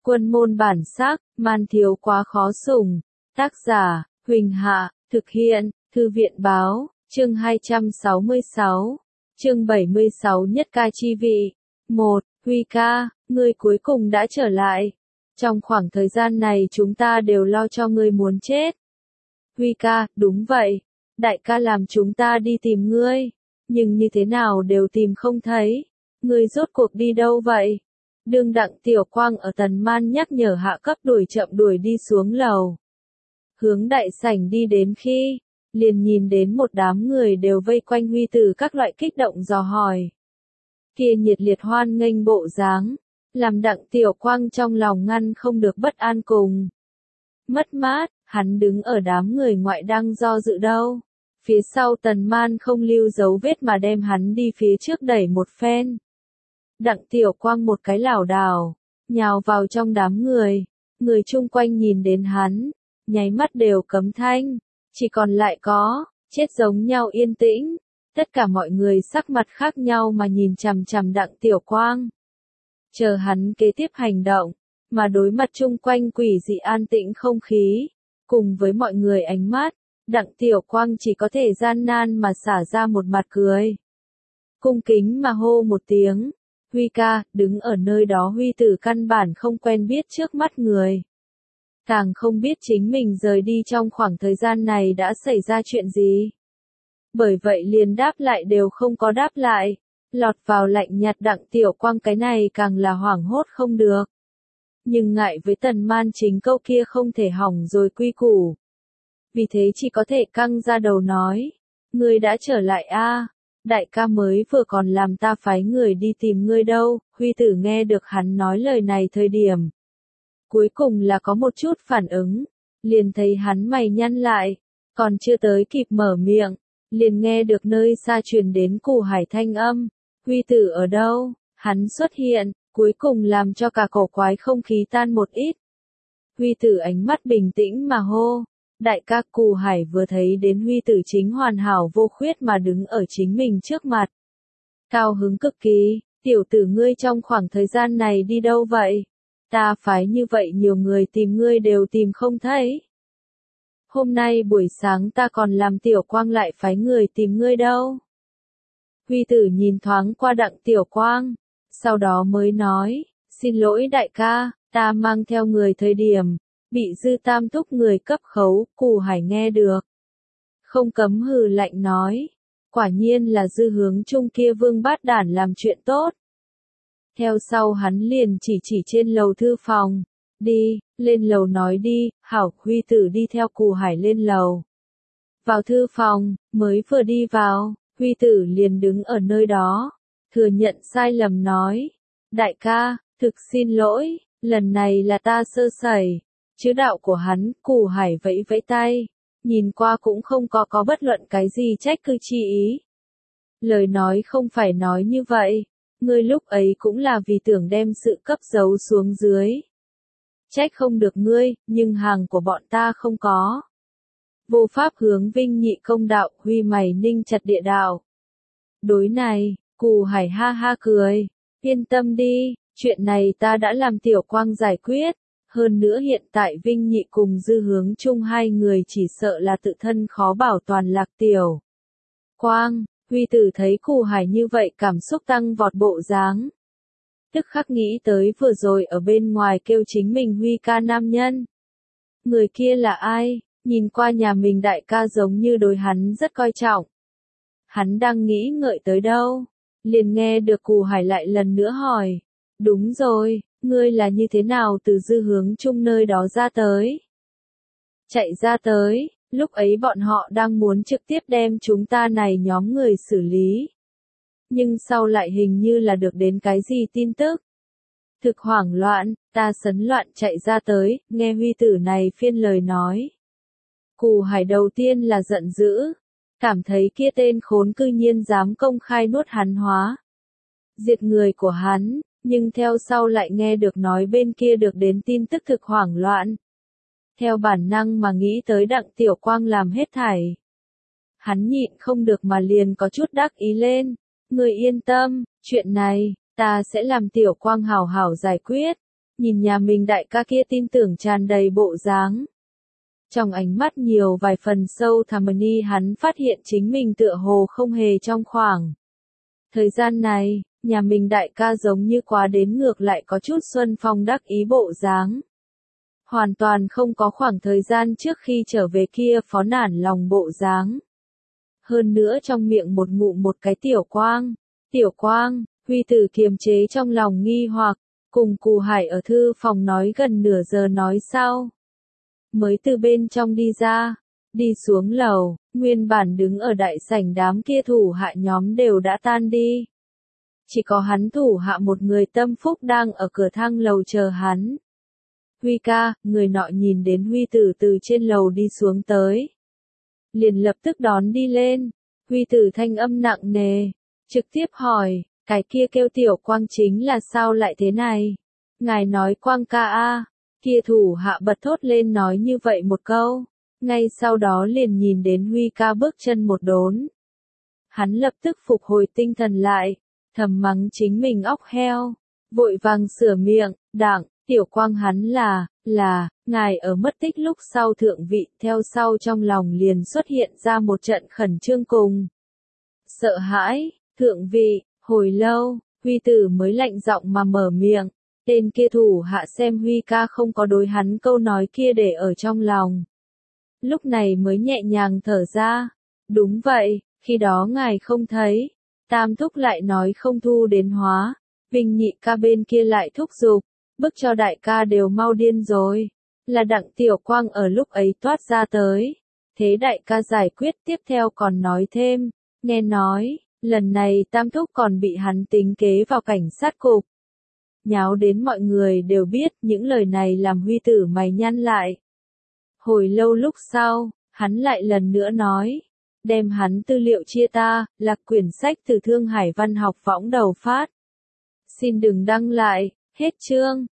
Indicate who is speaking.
Speaker 1: Quân môn bản sắc, man thiếu quá khó sủng. Tác giả, Huỳnh Hạ, thực hiện, Thư viện báo, chương 266, chương 76 nhất ca chi vị. 1. Huy ca, ngươi cuối cùng đã trở lại. Trong khoảng thời gian này chúng ta đều lo cho ngươi muốn chết. Huy ca, đúng vậy. Đại ca làm chúng ta đi tìm ngươi. Nhưng như thế nào đều tìm không thấy. Ngươi rốt cuộc đi đâu vậy? Đương Đặng Tiểu Quang ở Tần Man nhắc nhở hạ cấp đuổi chậm đuổi đi xuống lầu. Hướng đại sảnh đi đến khi, liền nhìn đến một đám người đều vây quanh Huy Tử các loại kích động dò hỏi. Kia nhiệt liệt hoan nghênh bộ dáng, làm Đặng Tiểu Quang trong lòng ngăn không được bất an cùng. Mất mát, hắn đứng ở đám người ngoại đang do dự đâu. Phía sau Tần Man không lưu dấu vết mà đem hắn đi phía trước đẩy một phen. Đặng Tiểu Quang một cái lảo đảo, nhào vào trong đám người chung quanh nhìn đến hắn, nháy mắt đều cấm thanh, chỉ còn lại có, chết giống nhau yên tĩnh, tất cả mọi người sắc mặt khác nhau mà nhìn chằm chằm Đặng Tiểu Quang. Chờ hắn kế tiếp hành động, mà đối mặt chung quanh quỷ dị an tĩnh không khí, cùng với mọi người ánh mắt, Đặng Tiểu Quang chỉ có thể gian nan mà xả ra một mặt cười. Cung kính mà hô một tiếng. Huy ca, đứng ở nơi đó Huy Tử căn bản không quen biết trước mắt người. Càng không biết chính mình rời đi trong khoảng thời gian này đã xảy ra chuyện gì. Bởi vậy liền đáp lại đều không có đáp lại, lọt vào lạnh nhạt Đặng Tiểu Quang cái này càng là hoảng hốt không được. Nhưng ngại với Tần Man chính câu kia không thể hỏng rồi quy củ. Vì thế chỉ có thể căng ra đầu nói, ngươi đã trở lại a. Đại ca mới vừa còn làm ta phái người đi tìm ngươi đâu. Huy Tử nghe được hắn nói lời này thời điểm. Cuối cùng là có một chút phản ứng, liền thấy hắn mày nhăn lại, còn chưa tới kịp mở miệng, liền nghe được nơi xa truyền đến Cù Hải thanh âm. Huy Tử ở đâu? Hắn xuất hiện, cuối cùng làm cho cả cổ quái không khí tan một ít. Huy Tử ánh mắt bình tĩnh mà hô. Đại ca. Cù Hải vừa thấy đến Huy Tử chính hoàn hảo vô khuyết mà đứng ở chính mình trước mặt. Cao hứng cực kỳ, tiểu tử ngươi trong khoảng thời gian này đi đâu vậy? Ta phái như vậy nhiều người tìm ngươi đều tìm không thấy. Hôm nay buổi sáng ta còn làm Tiểu Quang lại phái người tìm ngươi đâu. Huy Tử nhìn thoáng qua Đặng Tiểu Quang, sau đó mới nói, xin lỗi đại ca, ta mang theo người thời điểm. Bị Dư Tam Thúc người cấp khấu. Cù Hải nghe được. Không cấm hừ lạnh nói. Quả nhiên là Dư Hướng Trung kia vương bát đản làm chuyện tốt. Theo sau hắn liền chỉ trên lầu thư phòng. Đi, lên lầu nói đi. Hảo. Huy Tử đi theo Cù Hải lên lầu. Vào thư phòng, mới vừa đi vào, Huy Tử liền đứng ở nơi đó. Thừa nhận sai lầm nói. Đại ca, thực xin lỗi, lần này là ta sơ sẩy. Chứ đạo của hắn. Cù Hải vẫy vẫy tay, nhìn qua cũng không có bất luận cái gì trách cứ chi ý. Lời nói không phải nói như vậy, ngươi lúc ấy cũng là vì tưởng đem sự cấp giấu xuống dưới. Trách không được ngươi, nhưng hàng của bọn ta không có. Vô pháp hướng vinh nhị công đạo. Huy mày ninh chặt địa đạo. Đối này, Cù Hải ha ha cười, yên tâm đi, chuyện này ta đã làm Tiểu Quang giải quyết. Hơn nữa hiện tại Vinh Nhị cùng Dư Hướng Trung hai người chỉ sợ là tự thân khó bảo toàn lạc Tiểu Quang. Huy Tử thấy Cù Hải như vậy cảm xúc tăng vọt bộ dáng. Tức khắc nghĩ tới vừa rồi ở bên ngoài kêu chính mình Huy ca nam nhân. Người kia là ai? Nhìn qua nhà mình đại ca giống như đối hắn rất coi trọng. Hắn đang nghĩ ngợi tới đâu? Liền nghe được Cù Hải lại lần nữa hỏi. Đúng rồi. Ngươi là như thế nào từ Dư Hướng Trung nơi đó ra tới? Chạy ra tới, lúc ấy bọn họ đang muốn trực tiếp đem chúng ta này nhóm người xử lý. Nhưng sau lại hình như là được đến cái gì tin tức. Thực hoảng loạn, ta sấn loạn chạy ra tới, nghe Huy Tử này phiên lời nói. Cù Hải đầu tiên là giận dữ, cảm thấy kia tên khốn cư nhiên dám công khai nuốt hắn hóa. Diệt người của hắn. Nhưng theo sau lại nghe được nói bên kia được đến tin tức thực hoảng loạn. Theo bản năng mà nghĩ tới Đặng Tiểu Quang làm hết thảy. Hắn nhịn không được mà liền có chút đắc ý lên. Người yên tâm, chuyện này, ta sẽ làm Tiểu Quang hảo hảo giải quyết. nhìn nhà mình đại ca kia tin tưởng tràn đầy bộ dáng. Trong ánh mắt nhiều vài phần sâu thẳm ni hắn phát hiện chính mình tựa hồ không hề trong khoảng thời gian này, nhà mình đại ca giống như quá đến ngược lại có chút xuân phong đắc ý bộ dáng. Hoàn toàn không có khoảng thời gian trước khi trở về kia phó nản lòng bộ dáng. Hơn nữa trong miệng một ngụm một cái tiểu quang, Huy Tử kiềm chế trong lòng nghi hoặc, cùng Cù Hải ở thư phòng nói gần nửa giờ nói sau. Mới từ bên trong đi ra, đi xuống lầu, nguyên bản đứng ở đại sảnh đám kia thủ hạ nhóm đều đã tan đi. Chỉ có hắn thủ hạ một người tâm phúc đang ở cửa thang lầu chờ hắn. Huy ca, người nọ nhìn đến Huy Tử từ trên lầu đi xuống tới. Liền lập tức đón đi lên, Huy Tử thanh âm nặng nề, trực tiếp hỏi, cái kia kêu tiểu quang chính là sao lại thế này? Ngài nói quang ca a, kia thủ hạ bật thốt lên nói như vậy một câu, ngay sau đó liền nhìn đến Huy ca bước chân một đốn. Hắn lập tức phục hồi tinh thần lại, thầm mắng chính mình óc heo, vội vàng sửa miệng, đặng, tiểu quang hắn là, ngài ở mất tích lúc sau thượng vị, theo sau trong lòng liền xuất hiện ra một trận khẩn trương cùng sợ hãi, thượng vị, hồi lâu, Huy Tử mới lạnh giọng mà mở miệng, tên kia thủ hạ xem Huy ca không có đối hắn câu nói kia để ở trong lòng. Lúc này mới nhẹ nhàng thở ra, đúng vậy, khi đó ngài không thấy, Tam thúc lại nói không thu đến hóa, Vinh nhị ca bên kia lại thúc giục, bức cho đại ca đều mau điên rồi, là Đặng Tiểu Quang ở lúc ấy toát ra tới. Thế đại ca giải quyết tiếp theo còn nói thêm, nghe nói, lần này Tam thúc còn bị hắn tính kế vào cảnh sát cục. Nháo đến mọi người đều biết, những lời này làm Huy Tử mày nhăn lại. Hồi lâu lúc sau, hắn lại lần nữa nói, đem hắn tư liệu chia ta, là quyển sách từ Thương Hải Văn học võng đầu phát. Xin đừng đăng lại, hết chương.